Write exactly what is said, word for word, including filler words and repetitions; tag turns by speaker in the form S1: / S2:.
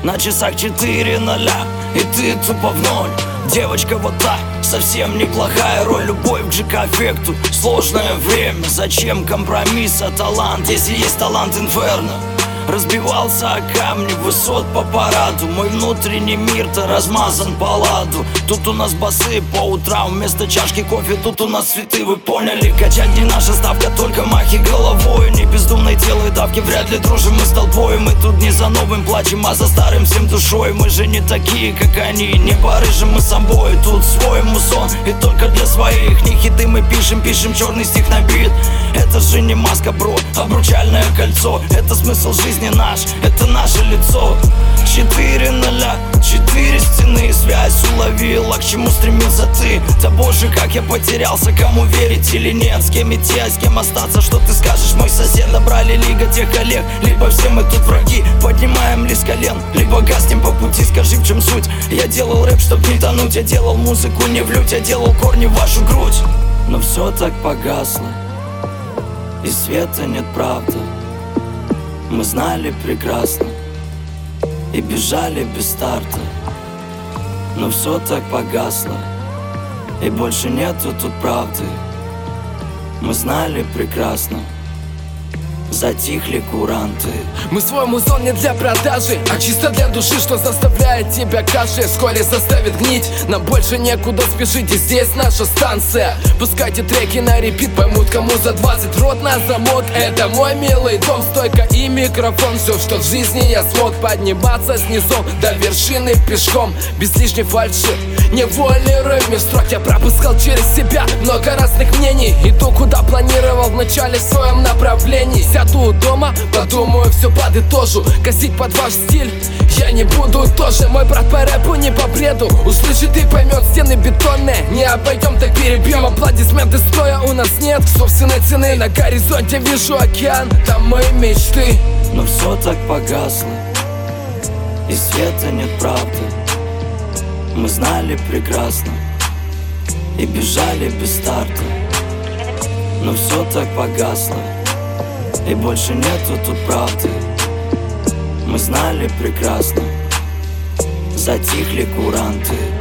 S1: На часах четыре ноля, и ты тупо в ноль. Девочка вот так, совсем неплохая роль. Любовь к ЖК-эффекту, сложное время. Зачем компромисс, а талант, если есть талант инферно? Разбивался о камни высот по параду. Мой внутренний мир-то размазан по ладу. Тут у нас басы по утрам вместо чашки кофе, тут у нас цветы, вы поняли? Качать не наша ставка, только махи головой. Не бездумной делай давки, вряд ли дружим мы с толпой. Мы тут не за новым плачем, а за старым всем душой. Мы же не такие, как они, не порыжим мы с собой. Тут свой мусон, и только для своих. Не хиты мы пишем, пишем черный стих на бит. Это же не маска, бро, обручальное кольцо. Это смысл жизни наш, это наше лицо. Четыре ноля, четыре стены. Связь уловила, к чему стремился ты. Да боже, как я потерялся, кому верить или нет. С кем идти, а с кем остаться, что ты скажешь, мой сосед? Добрали лига тех коллег, либо все мы тут враги. Поднимаем ли с колен, либо гаснем по пути. Скажи, в чем суть? Я делал рэп, чтоб не тонуть. Я делал музыку не в лють, я делал корни в вашу грудь. Но все так погасло, и света нет, правда. Мы знали прекрасно и бежали без старта. Но все так погасло, и больше нету тут правды. Мы знали прекрасно, затихли куранты.
S2: Мы свой музон не для продажи, а чисто для души, что заставляет тебя кашей вскоре заставит гнить. Нам больше некуда спешить, и здесь наша станция. Пускайте треки на репит, поймут кому за двадцать. Рот на замок, это мой милый дом. Стойка и микрофон, все, что в жизни я смог. Подниматься снизу до вершины пешком, без лишней фальши. Невольный рыв строк я пропускал через себя много разных мнений. Иду куда планировал в начале в своем направлении. Сяду дома, подумаю, все подытожу. Косить под ваш стиль я не буду тоже. Мой брат по рэпу не по бреду. Услышит и поймет, стены бетонные не обойдем, так перебьем. Аплодисменты стоя у нас нет собственной цены. На горизонте вижу океан, там мои мечты.
S1: Но все так погасло, и света нет, правда. Мы знали прекрасно и бежали без старта. Но все так погасло, и больше нету тут правды. Мы знали прекрасно, затихли куранты.